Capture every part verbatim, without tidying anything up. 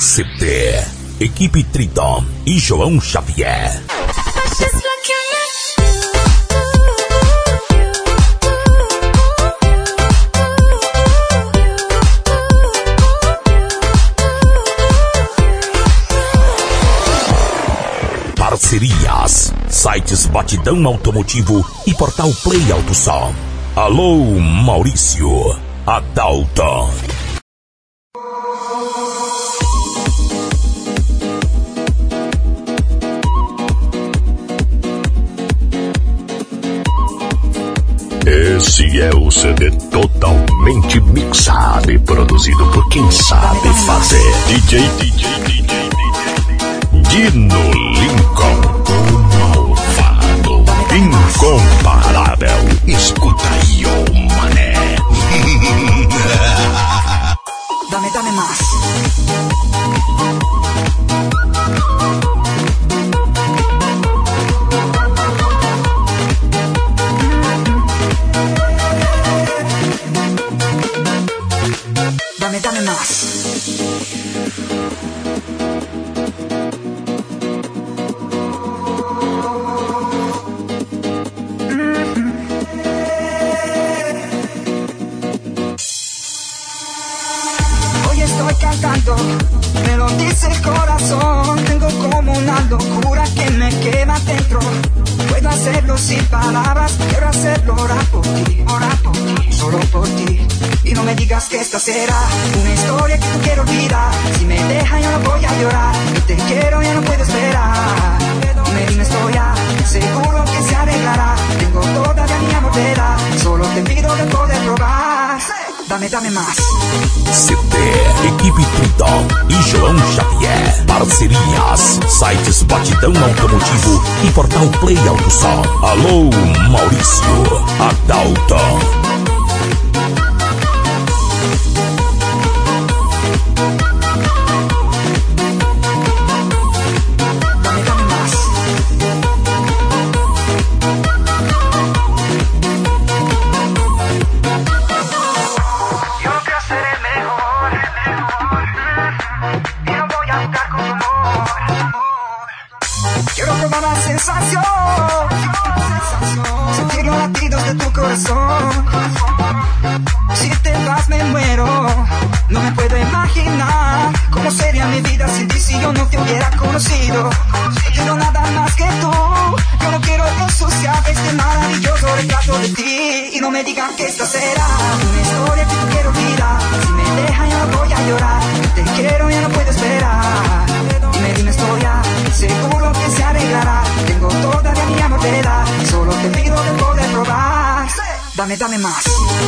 C T, equipe Triton e João Xavier. Parcerias, sites Batidão Automotivo e Portal Play Autosom. Alô, Maurício Adalton. Esse é o C D totalmente mixado e produzido por quem sabe fazer. D J, D J, D J, D J. Dino Lincoln, o malvado, incomparável. Escuta aí, ô mané. Dame, dame más. Dame, dame más. Me lo dice el corazón, tengo como una locura que me quema dentro. Puedo hacerlo sin palabras, quiero hacerlo orar por ti, orar por ti, solo por ti. Y no me digas que esta será una historia que no quiero olvidar. Si me deja yo no voy a llorar, y te quiero ya no puedo esperar. Dime, dime, estoy ya seguro que se arreglará. Tengo todavía mi amor de edad, solo te pido de poder probar. Dame, dame más. C T, equipe Triton e João Xavier. Parcerias, sites Batidão Automotivo e Portal Play Autosom. Alô, Maurício Adalton. Sentir los latidos de tu corazón. Si te vas me muero. No me puedo imaginar cómo sería mi vida sin ti si yo no te hubiera conocido. No quiero nada más que tú. Yo no quiero ensuciar este maravilloso retrato de ti. Y no me digan que esta será una historia que no quiero olvidar. Si me deja ya no voy a llorar. Te quiero ya no puedo esperar. Dime, dime, estoy ya seguro que se arreglará. Tengo todavía mi amor de edad, solo te pido de poder probar. Dame, dame más.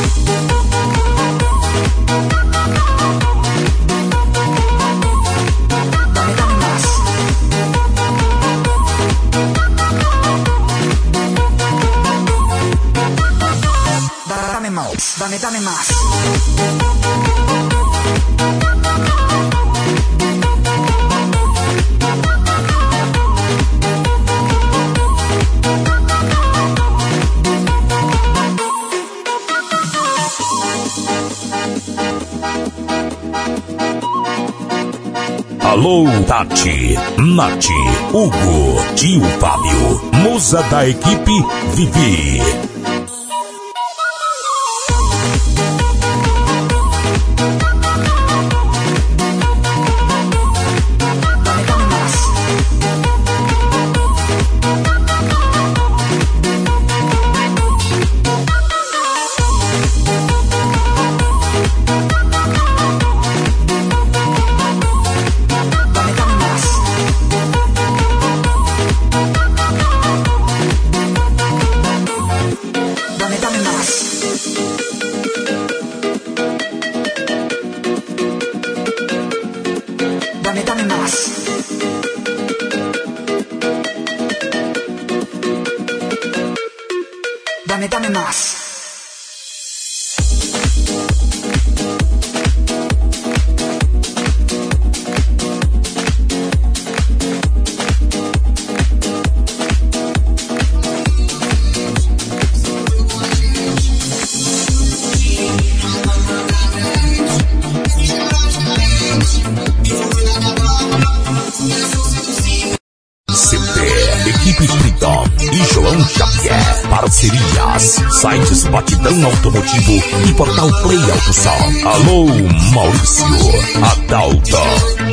Dame, dame más. Dame más. Dame, dame más. Alô, Tati, Nath, Hugo, tio Fábio, musa da equipe Vivi. Dame, dame más. Dame, dame más. Before we got Parcerias, sites Batidão Automotivo e Portal Play Autosol. Alô, Maurício Adalto.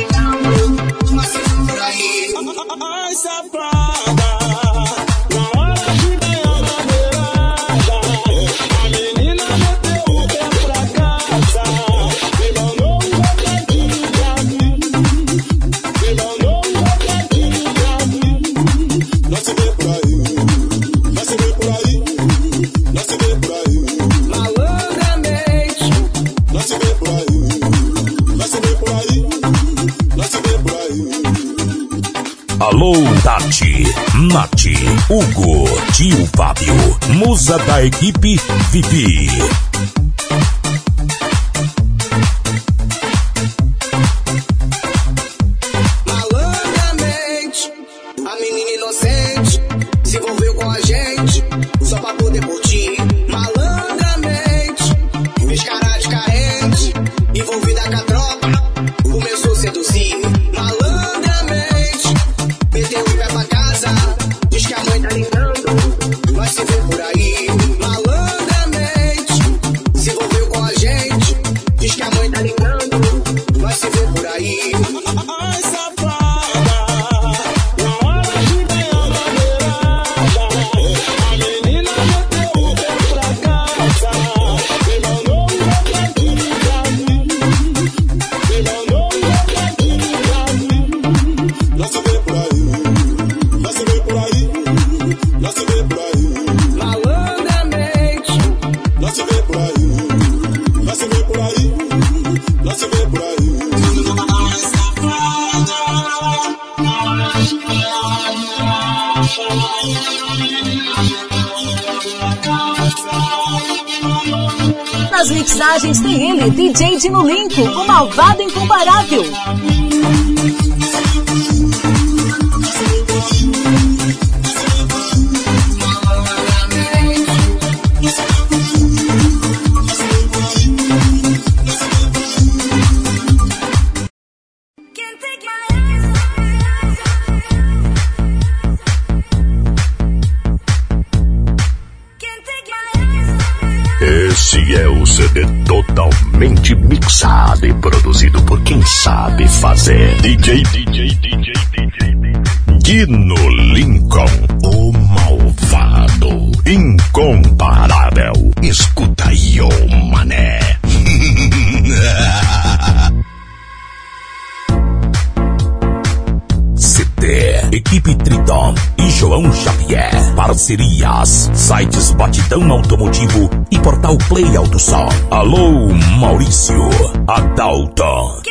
Alô, Tati, Nath, Hugo, tio Fábio, musa da equipe Vivi. Malandramente, a menina inocente se envolveu com a gente só pra poder curtir. Malandramente, fez cara de carente, envolvida com a tropa, começou a seduzir. Malandramente, meteu o pé pra casa, diz que a mãe tá ligando, vai se ver por aí. Malandramente, se envolveu com a gente, diz que a mãe tá ligando, vai se ver por aí. Ai, safada, na hora de ganhar na beirada, a menina meteu o pé pra casa, me mandou um recadinho pra mim, me mandou um recadinho pra mim. Vai se ver por aí, vai se ver por aí, vai se ver por aí. Malandramente, vai se ver por aí, vai se ver por aí, vai se ver por aí. Nas mixagens tem ele, D J Dino Lincoln, o malvado incomparável. Esse é o C D totalmente mixado e produzido por quem sabe fazer. D J, D J, D J, D J, Dino Lincoln, o malvado, incomparável. Escuta aí, ô mané. C D, equipe Triton e João Xavier. Parcerias, sites Batidão Automotivo e Portal Play Autosol. Alô, Maurício Adalto.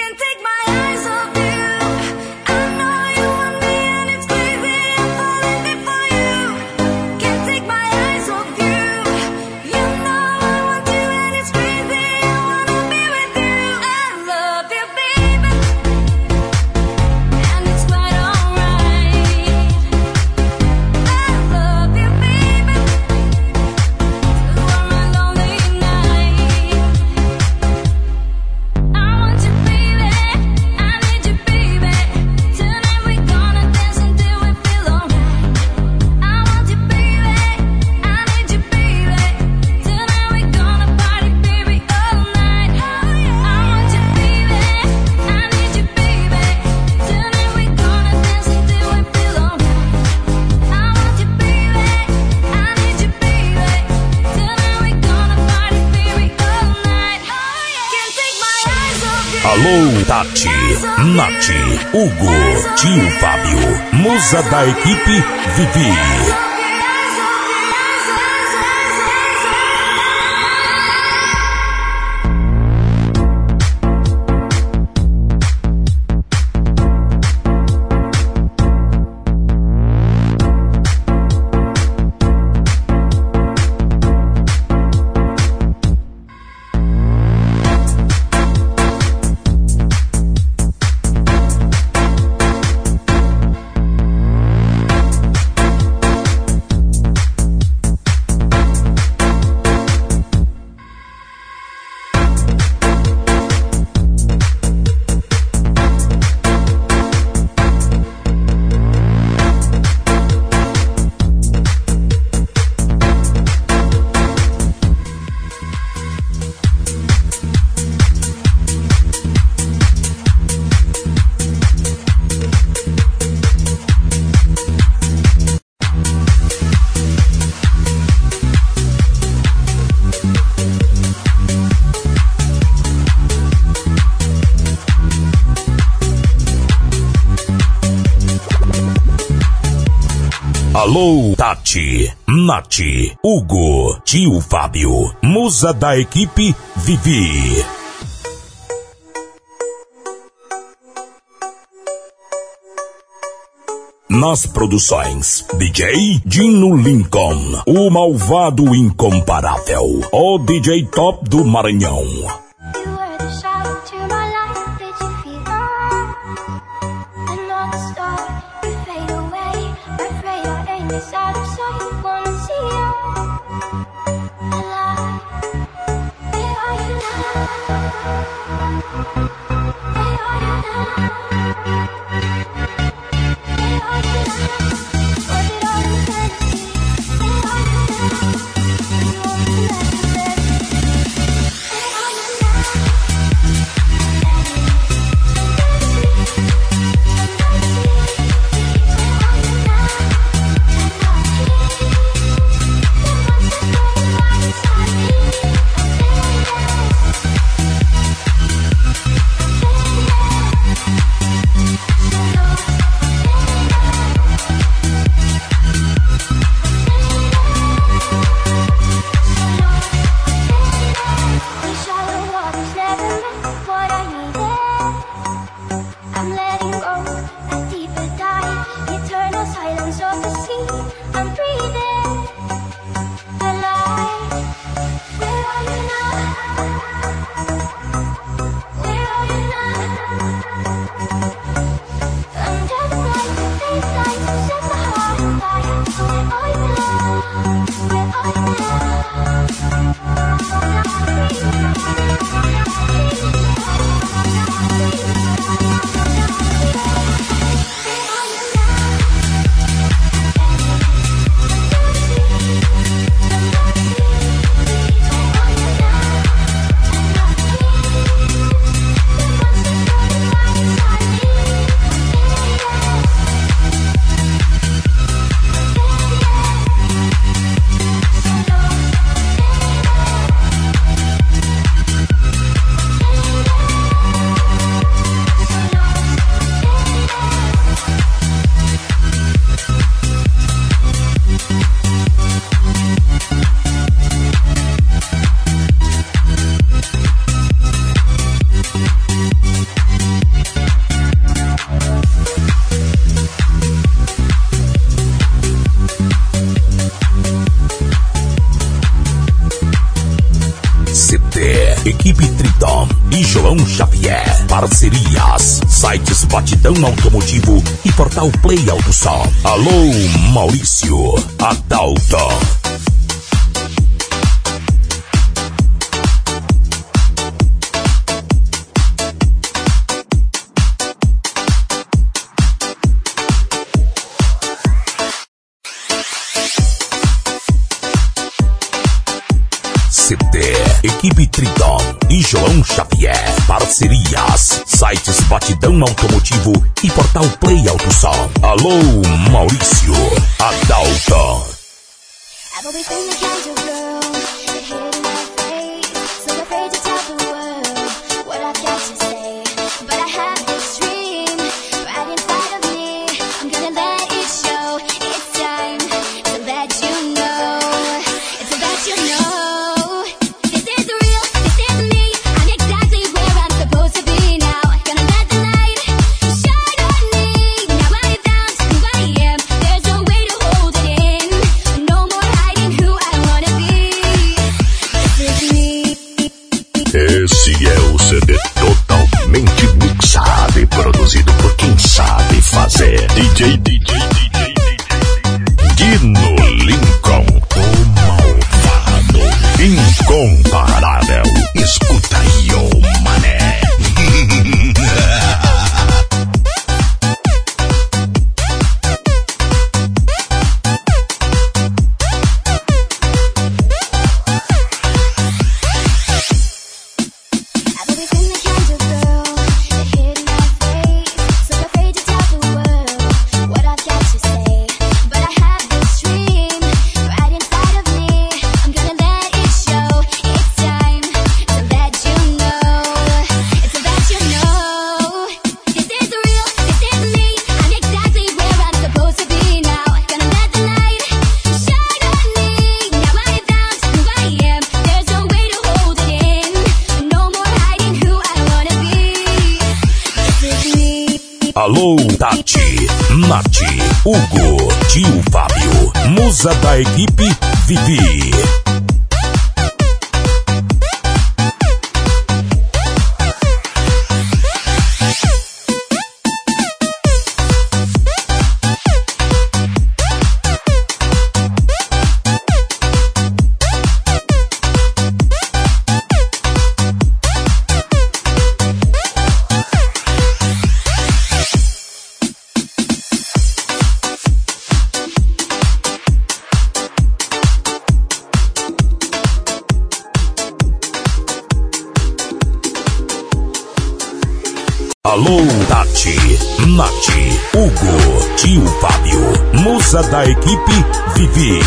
Alô, Tati, Nath, Hugo, tio Fábio, musa da equipe Vivi. Alô, Tati, Nati, Hugo, tio Fábio, musa da equipe Vivi. Nas produções, D J Dino Lincoln, o malvado incomparável, o D J top do Maranhão. Equipe Triton e João Xavier. Parcerias, sites Batidão Automotivo e Portal Play Autosom. Alô, Maurício Adalto. C D, Equipe Triton e João Xavier. Parcerias, sites Batidão Automotivo e Portal Play Autosom. Alô, Maurício Adalto. Esse é o C D totalmente mixado e produzido por quem sabe fazer. D J, D J, D J, Dino Lincoln, o malvado, incomparável. Escuta aí, ô mané. What I've got to say. Alô, Tati, Nath, Hugo, tio Fábio, musa da equipe Vivi. Alô, Tati, Nath, Hugo, tio Fábio, musa da equipe Vivi.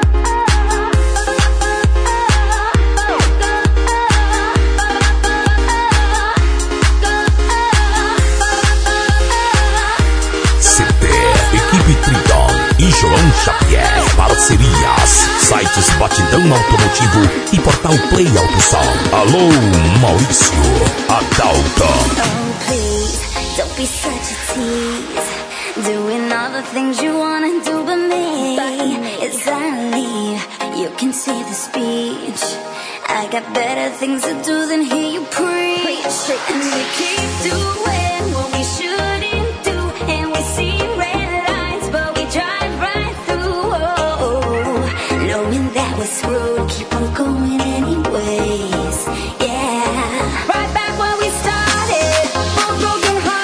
C T, equipe Tridon e João Xavier, parcerias, sites Batidão Automotivo e portal Play Auto Som. Alô, Maurício, Adalto. Don't be such a tease, doing all the things you wanna do but me. As I leave, you can see the speech. I got better things to do than hear you preach. And we keep doing what we shouldn't do, and we see red lights but we drive right through. Oh, knowing that we're screwed, keep on going anyways. Yeah, right back where we started, both broken hearts.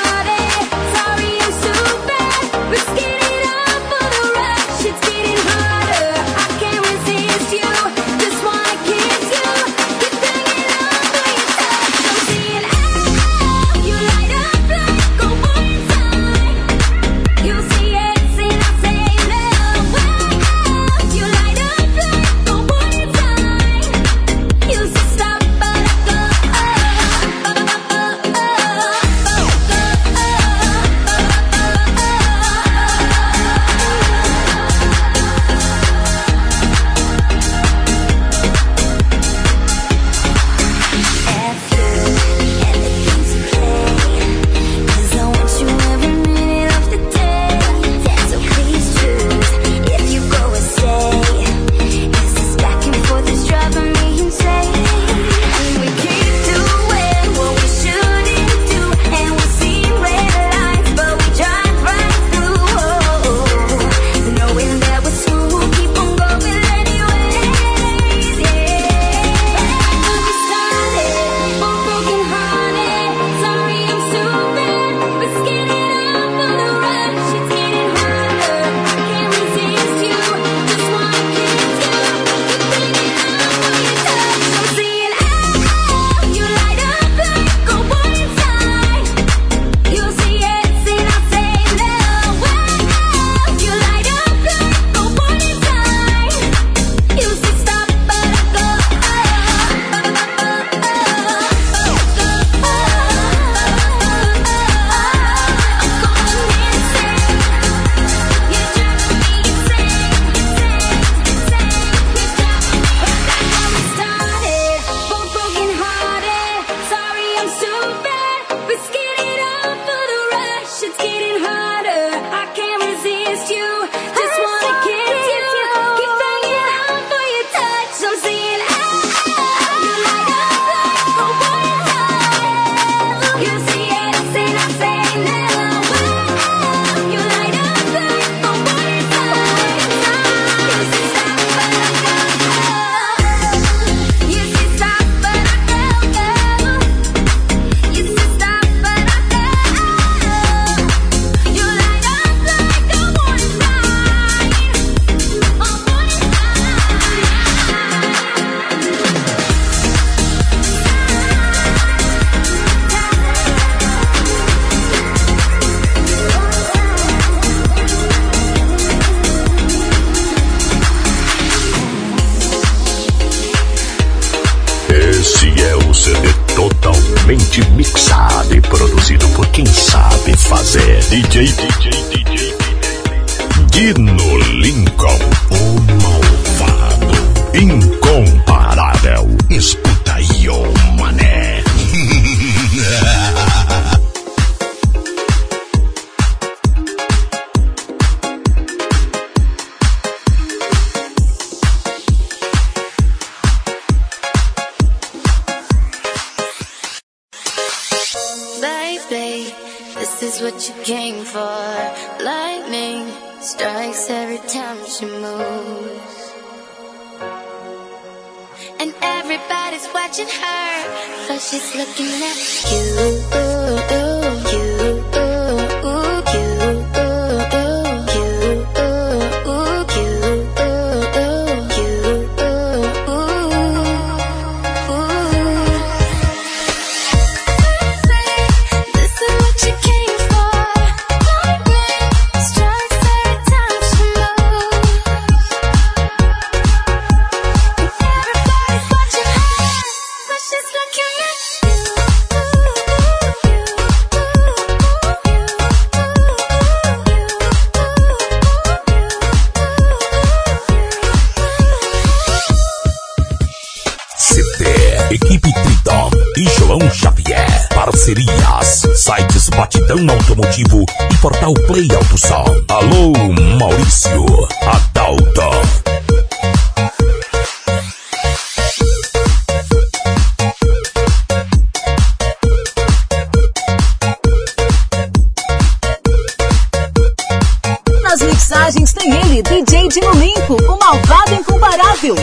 totalmente mixado e produzido por quem sabe fazer. D J, D J, D J, Dino Lincoln, o malvado, incomparável. Escuta aí, ô mané. what you came for. Lightning strikes every time she moves, and everybody's watching her, cause she's looking at you, you, you. Parcerias, sites Batidão Automotivo e Portal Play Auto Som. Alô, Maurício Adalto. Nas mixagens tem ele, D J Dino Limpo, o malvado incomparável.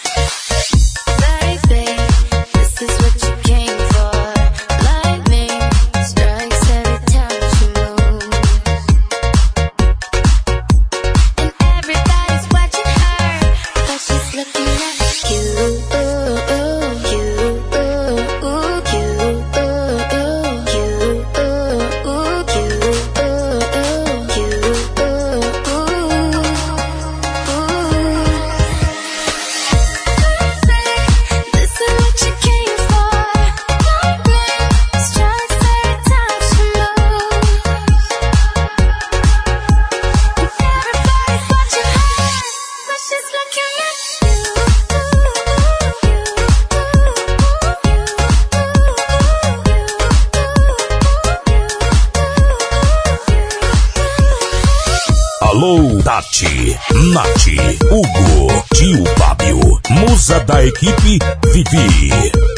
Alô, Tati, Nath, Hugo, Tio Fábio, musa da equipe Vivi.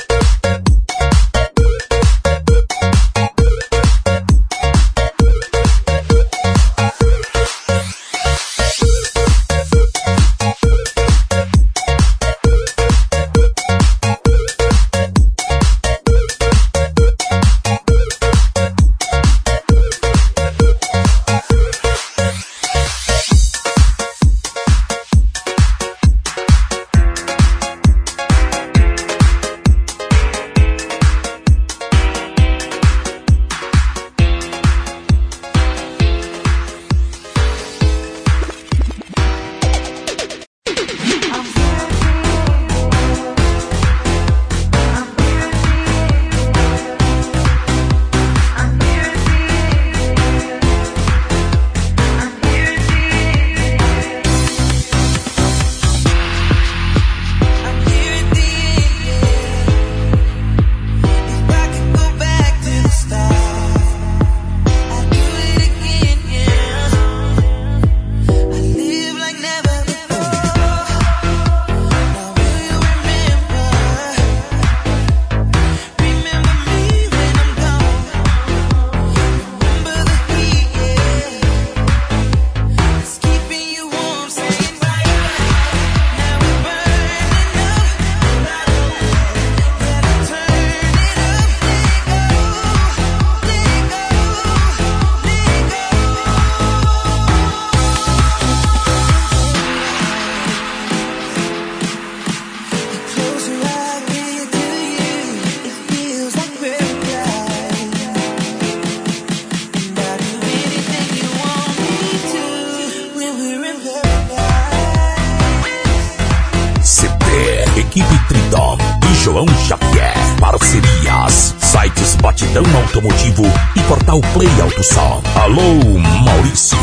Parcerias, sites Batidão Automotivo e Portal Play Auto Som. Alô, Maurício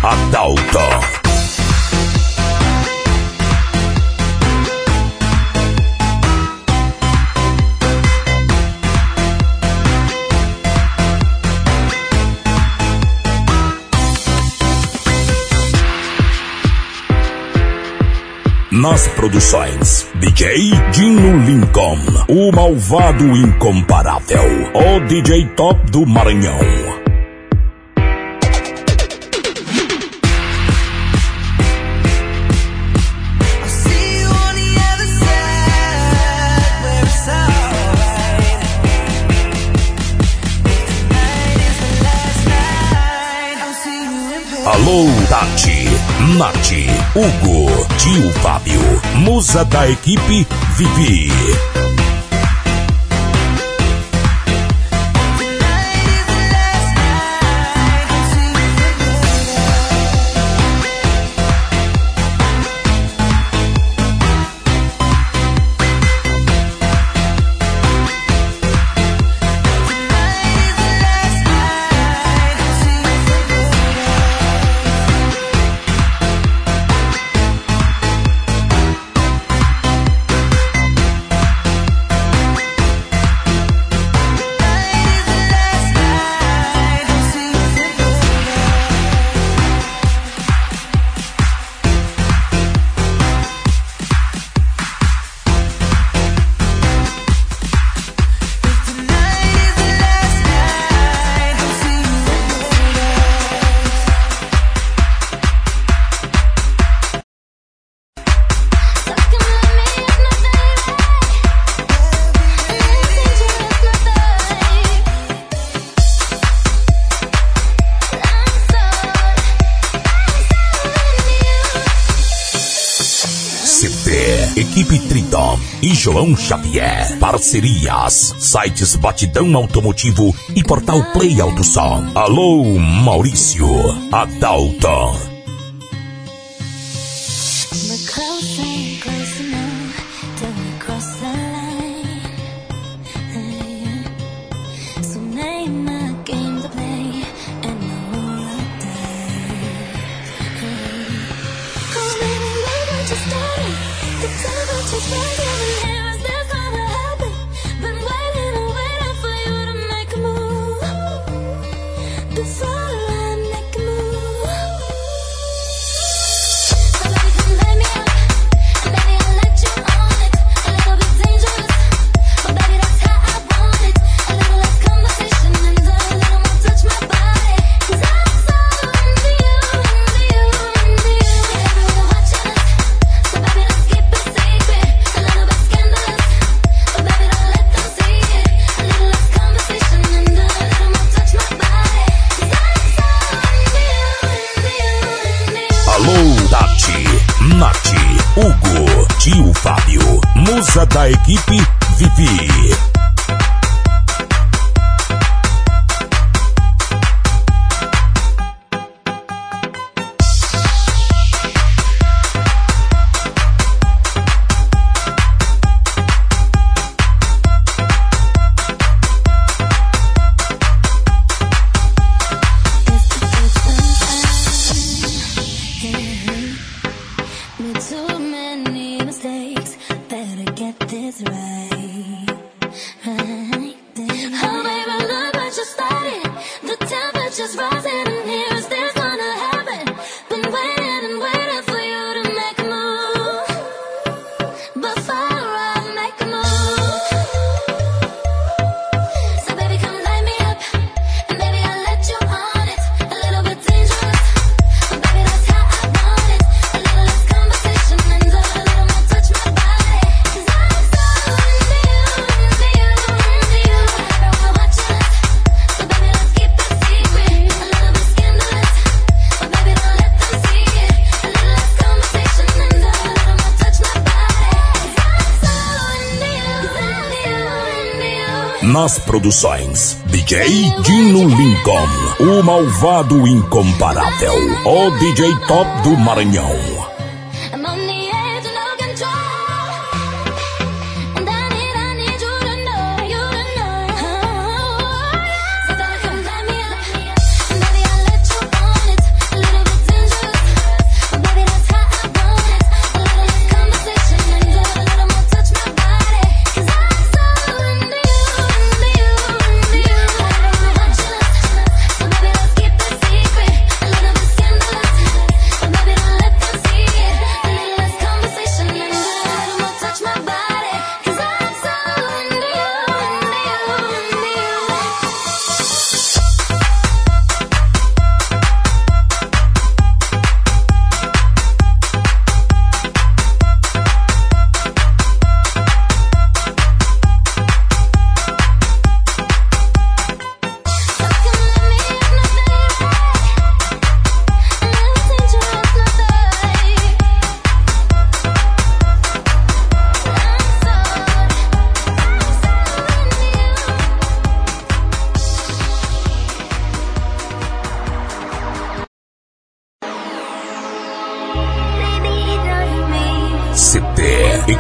Adalto. Nas produções, D J Dino Lincoln, o malvado incomparável, o D J top do Maranhão. Tati, Nath, Hugo, tio Fábio, musa da equipe Vivi. Equipe Triton e João Xavier. Parcerias, sites Batidão Automotivo e Portal Play Autosom. Alô, Maurício Adalto. Tio Fábio, musa da equipe Vivi. Nas produções, D J Dino Lincoln, o malvado incomparável, o D J top do Maranhão. See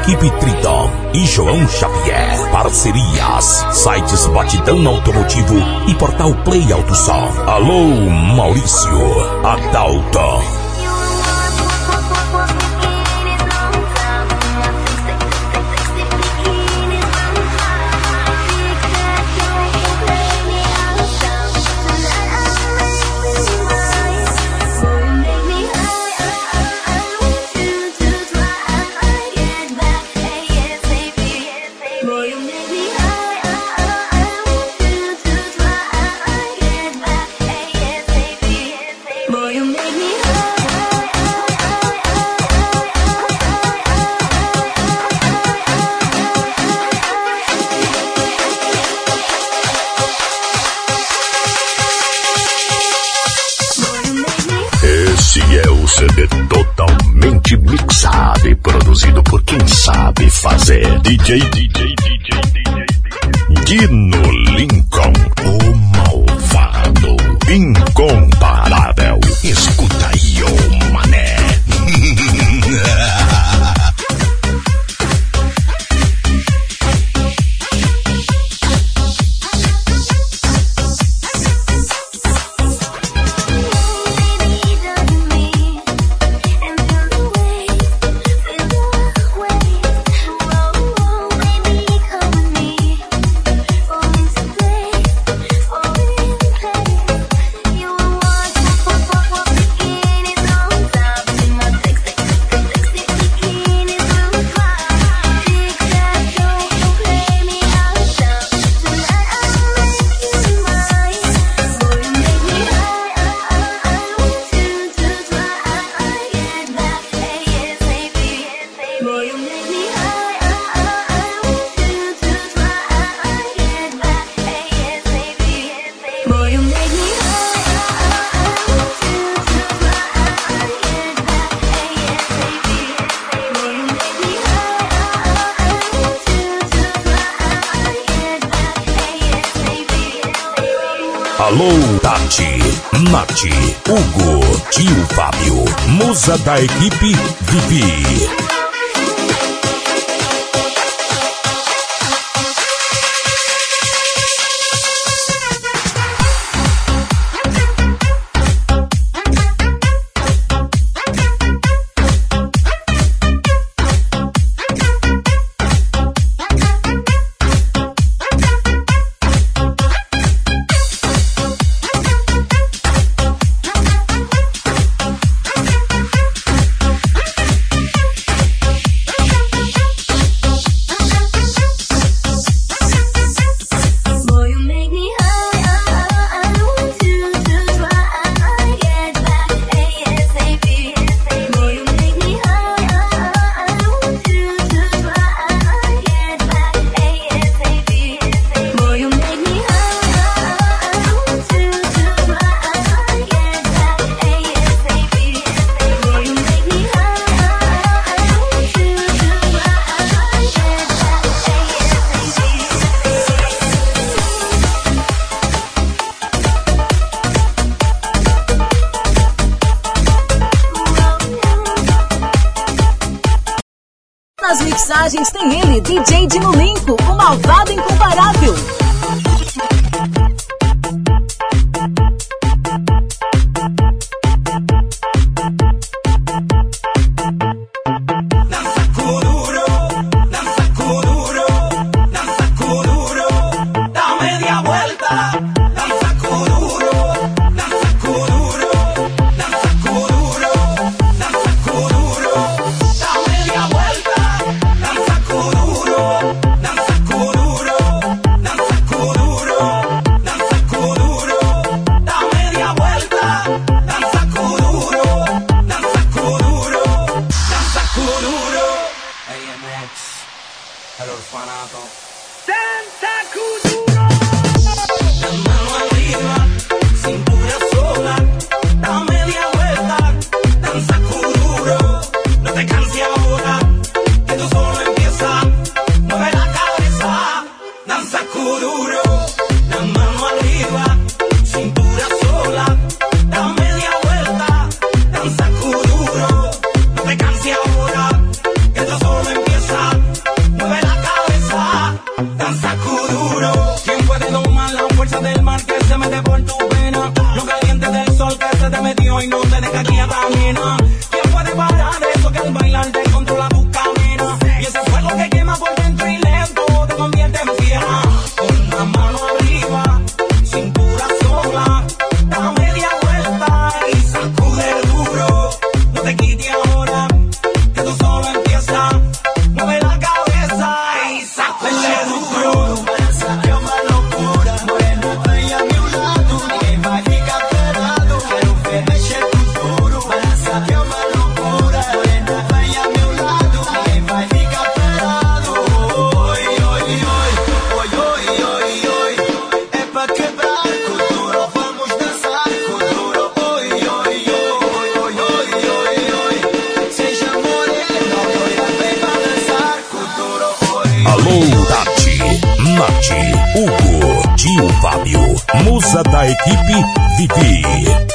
equipe Triton e João Xavier. Parcerias, sites Batidão Automotivo e Portal Play Autosom. Alô, Maurício Adalto. C D totalmente mixado e produzido por quem sabe fazer. D J, D J, D J, D J, Dino Lincoln, o malvado, incomparável. Escuta aí, ô mané. Alô, Tati, Nath, Hugo, tio Fábio, musa da equipe Vivi. Nas mixagens tem ele, D J Dino Lincoln, o malvado incomparável. Danza, duro. ¿Quién puede domar la fuerza del mar que se mete por tu pena? Lo caliente del sol que se te metió y no te deja aquí a camina. ¿Quién puede parar eso que al bailar te controla tu camina? Y ese fuego que quema por dentro y lento te convierte en fiera. Con la mano arriba, cintura sola, da media vuelta y sacude duro. No te quites ahora, que tú solo empiezas. Mueve la cabeza y sacude duro. Balança é uma loucura, morena vem a meu lado, ninguém vai ficar parado. Quero ver mexer com duro. Balança é uma loucura, morena vem a meu lado, ninguém vai ficar parado. Oi, oi, oi, oi, oi, oi, oi. É pra quebrar com duro, vamos dançar com duro. Oi, oi, oi, oi, oi, oi, oi. Seja morena, loira, vem balançar com duro. Oi, Alô, Tati, Nath, Hugo, Tio Fábio, musa da equipe Vivi.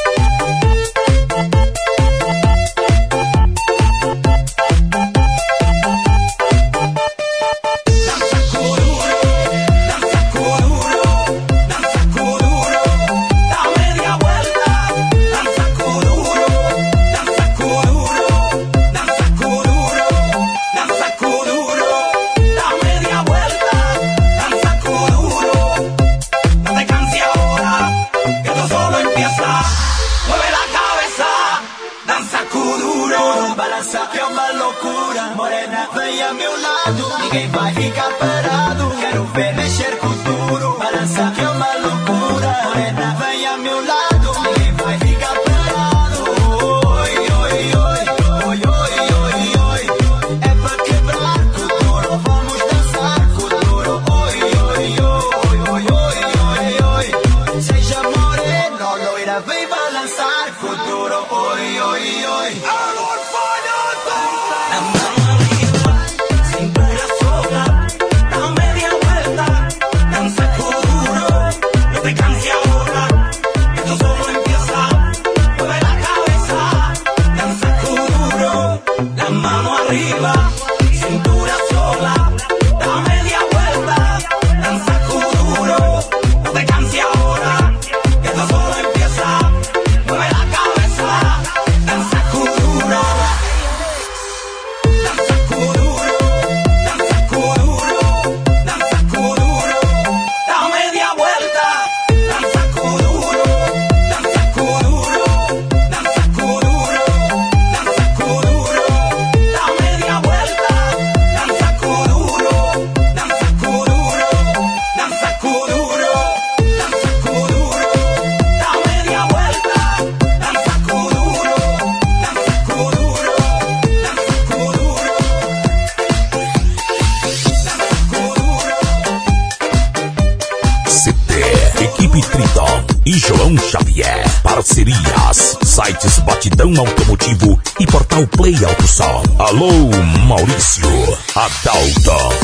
Balança é uma loucura, morena vem a meu lado, ninguém vai ficar parado. Quero ver mexer com duro. Balança é uma loucura, morena vem a meu lado, ninguém vai ficar parado. Oi, oi, oi, oi, oi, oi, oi. É pra quebrar com duro, vamos dançar com duro. Oi, oi, oi, oi, oi, oi, oi. Seja morena, loira, vem balançar com duro. Oi, oi, oi. Cintura sola, da media vuelta, danza duro, no te canses ahora, que esto solo empieza. Mueve la cabeza, danza duro, danza duro, danza duro, danza duro, da media vuelta, danza duro, danza duro, danza duro, danza duro. Media vuelta, danza kuduro, danza kuduro, danza kuduro, danza kuduro, da media vuelta, danza kuduro, danza kuduro, danza kuduro, danza kuduro. C T, equipe Triton e João Xavier. Parcerias, sites Batidão Automotivo e Portal Play Auto Som. Alô, Maurício, Adalto.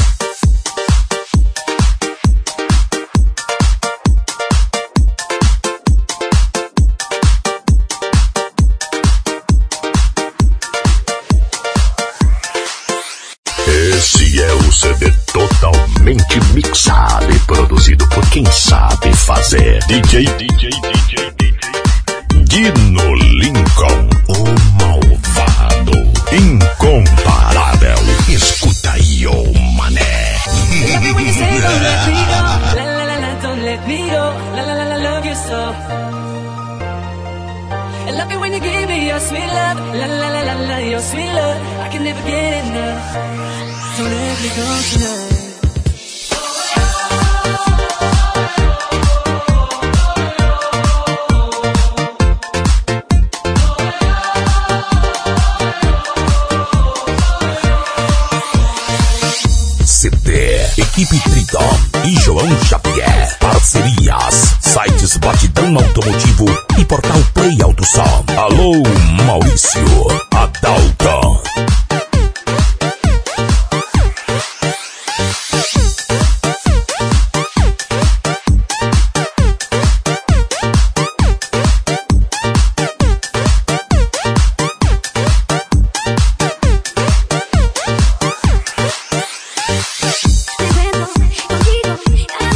Esse é o C D totalmente mixado e produzido por quem sabe fazer. D J, D J, D J, D J. Dino Lincoln, o malvado, incomparável. Escuta aí, ô mané. Love it when you say don't let me go. La la la la, don't let me go. La la la la, love you so. I love it when you give me your sweet love. La la la la la, your sweet love. I can never get enough. Don't let me go tonight. C T, equipe Triton e João Xavier. Parcerias, sites Batidão Automotivo e Portal Play Auto Som. Alô, Maurício, Adalto. Contigo,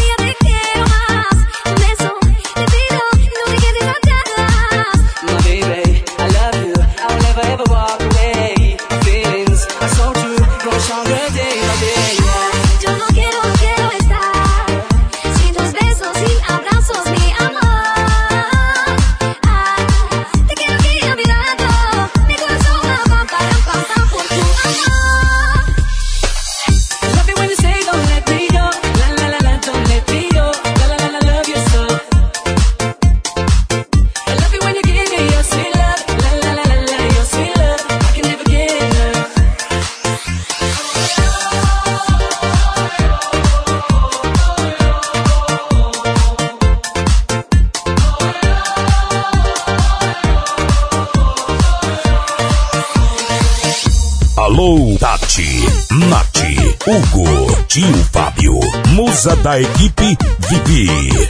Tio Fábio, musa da equipe Vivi.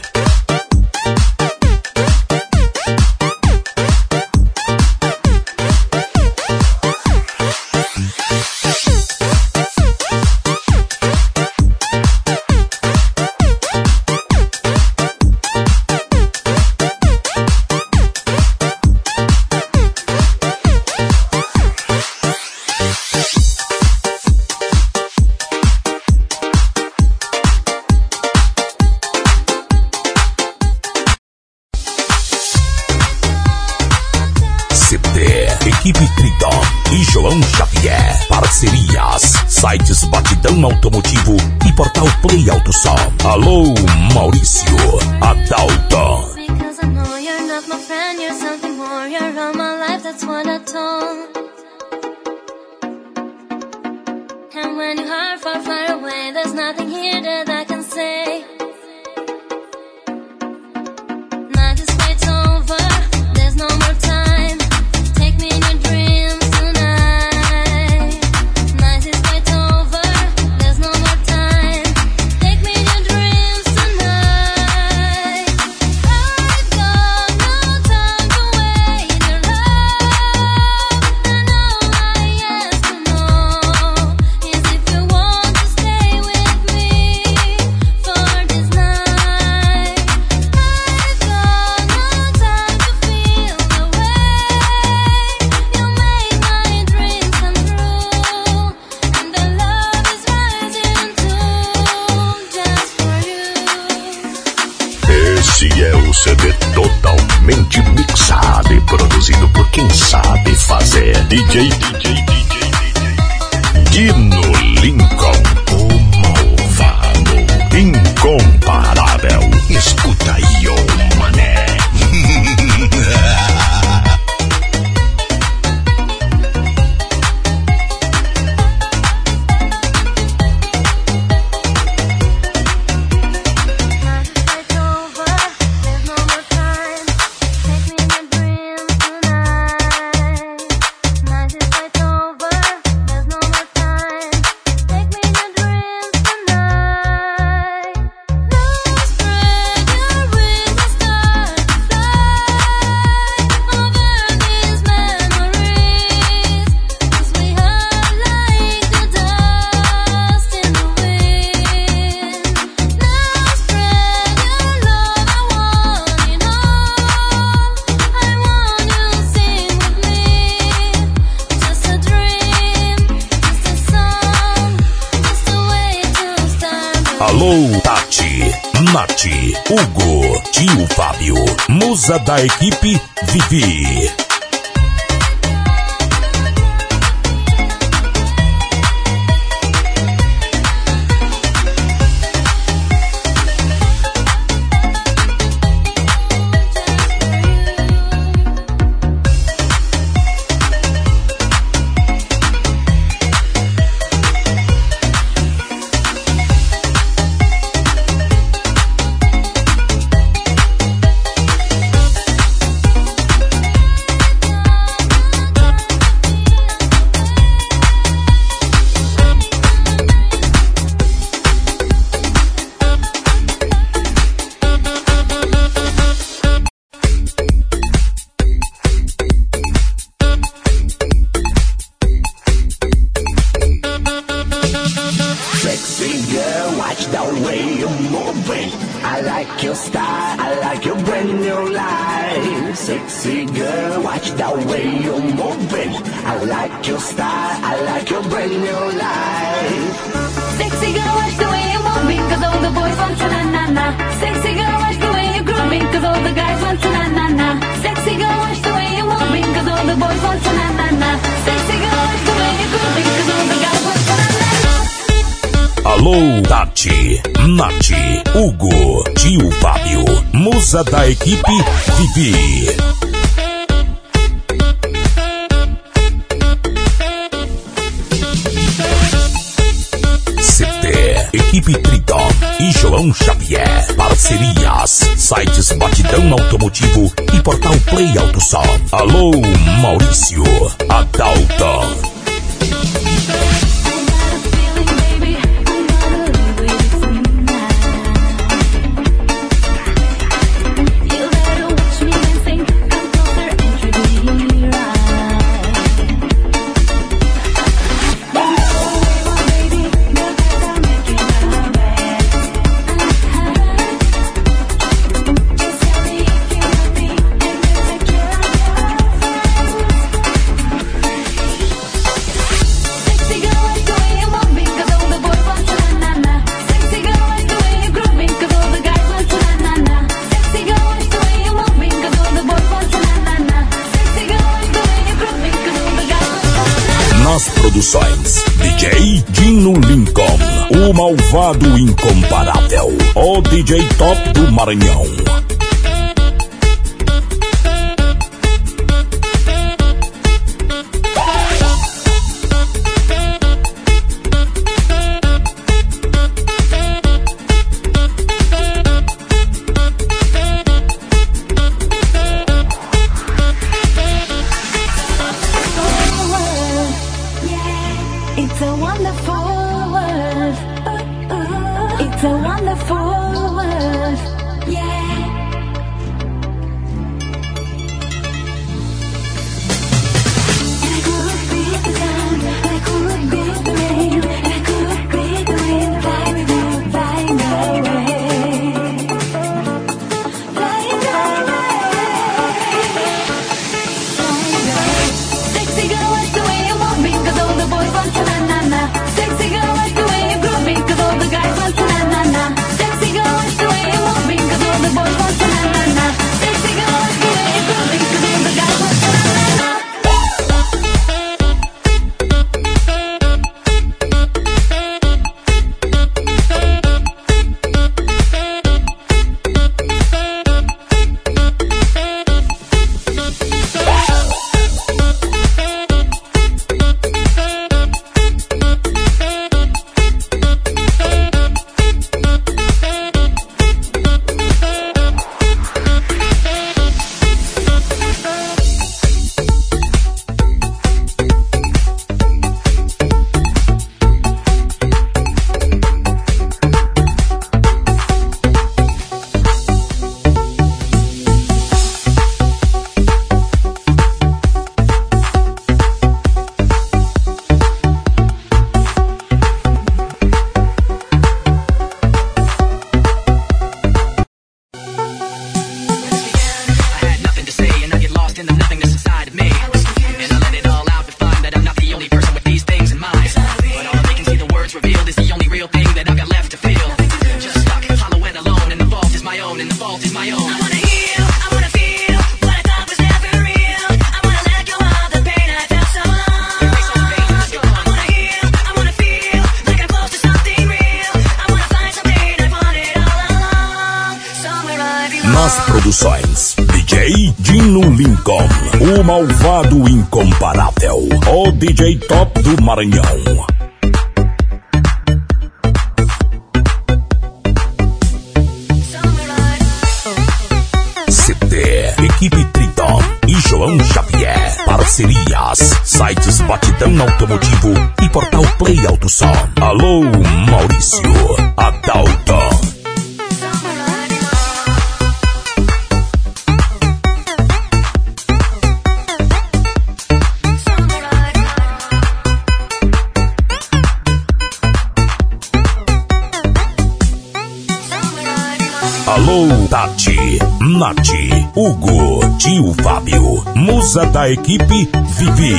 Equipe Triton e João Xavier. Parcerias, sites Batidão Automotivo e Portal Play Auto Som. Alô, Maurício Adalton. Because I know you're not my friend, you're something more, you're all my life, that's what I told. And when you are far, far away, there's nothing here that I can say. Now this wait's over, there's no more time. Take me in your dreams tonight. Now this wait's over, there's no more time. Take me in your dreams tonight. I've got no time to wait. Your love, and all I ask to know is if you want to stay with me for this night. I've got no time to feel the way you make my dreams come true, and the love is rising too, just for you. Esse é o C D totalmente mixado e produzido por quem sabe fazer. D J, D J, D J, Dino Lincoln, o malvado, incomparável. Escuta aí, ô mané. It's over, there's no more time. Take me in your dreams tonight. Night is quite over, there's no more time. Take me in your dreams tonight. Now spread your wings and start to fly over these memories. 'Cause we are like the dust in the wind. Now spread your love, I want it all. I want you to sing with me. Just a dream, just a song, just a way to start. Alô, Tati, Nati, Hugo, Tio Fábio, musa da equipe Vivi. Sexy girl, watch the way you're moving. I like your style, I like your brand new life. Sexy girl, watch the way you're moving. I like your style, I like your brand new life. Sexy girl, watch the way you're moving, 'cause all the boys want to na-na-na. Sexy girl, watch the way you're grooving, 'cause all the guys want to na-na-na. Sexy girl, watch the way you're moving, 'cause all the boys want to na-na-na. Sexy girl, watch the way you're grooving, 'cause all the guys want to na-na-na. Alô, Tati, Nati, Hugo, Tio Fábio, musa da equipe Vivi. C D, equipe Triton e João Xavier. Parcerias, sites Batidão Automotivo e Portal Play Auto Som. Alô, Maurício Adalton. I got a feeling, baby, I got a Produções, D J Dino Lincoln, o malvado incomparável, o D J top do Maranhão. It's a wonderful world. It's a wonderful world. Yeah. And I could breathe the sound. I could breathe the rain. I could breathe the wind. Fly with you, flying away. Flying away. Flying away. Sexy girl, what's the way you want me? 'Cause all the boys want to na na na. Sexy girl, what's the way you groove me? 'Cause all the guys want to na na na. Sexy girl, what's the way you want me? 'Cause all the boys want to na na na. Sexy girl, what's the way you groove me? 'Cause all the guys want to na na na. Nas produções, D J Dino Lincoln, o malvado incomparável, o D J top do Maranhão. C T, Equipe Triton e João Xavier. Parcerias, sites Batidão Automotivo e Portal Play Autosom. Alô, Maurício Adalton. Alô, Tati, Nati, Hugo, tio Fábio, musa da equipe Vivi.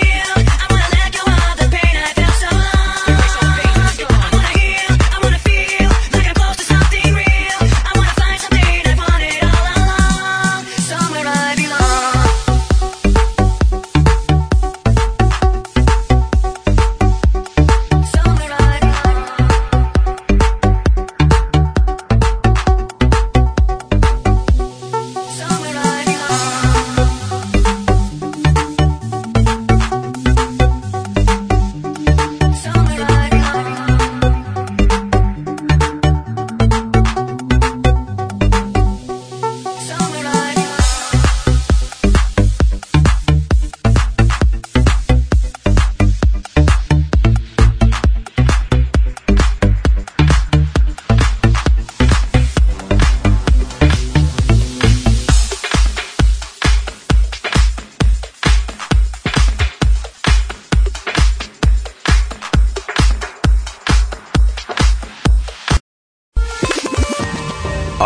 I wanna feel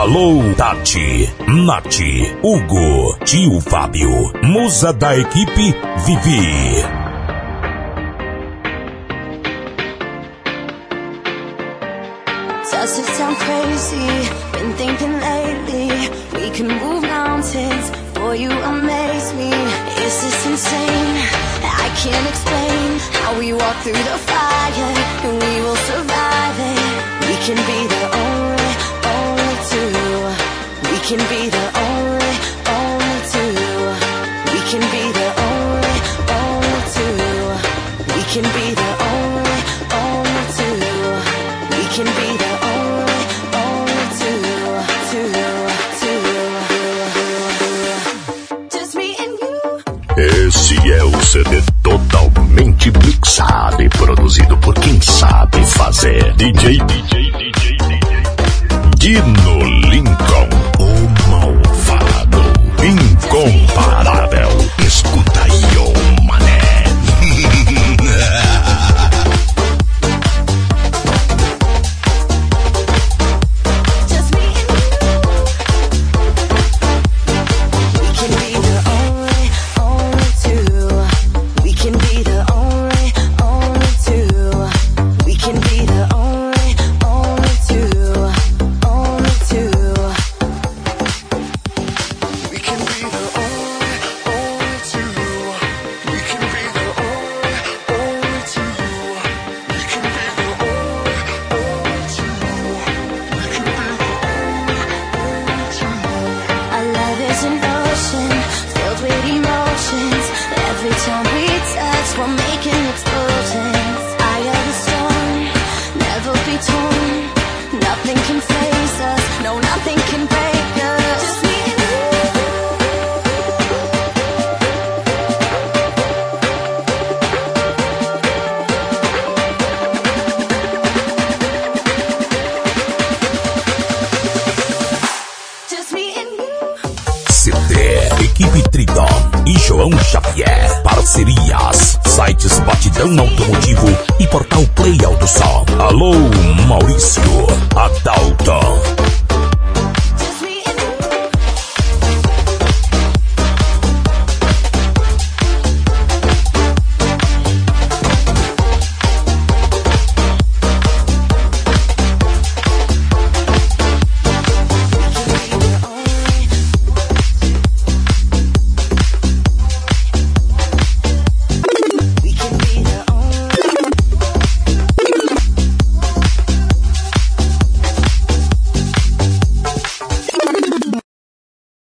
Alô, Tati, Nath, Hugo, tio Fábio, musa da equipe Vivi. Does it sound crazy? Been thinking lately we can move mountains. Boy, you amaze me. Is this insane? I can't explain how we walk through the fire and we will survive it. We can be the only, only two. We can be the only, only two. We can be the only, only two. We can be the only, only two. We can be the only, only two, two, two. Just me and you. Esse é o C D totalmente mixado e produzido por quem sabe fazer. D J, D J, D J, D J. Dino Lincoln, o malvado, incomparável. Escuta aí, ô mané. Sites Batidão Automotivo e Portal Play Auto Som. Alô, Maurício Adalton.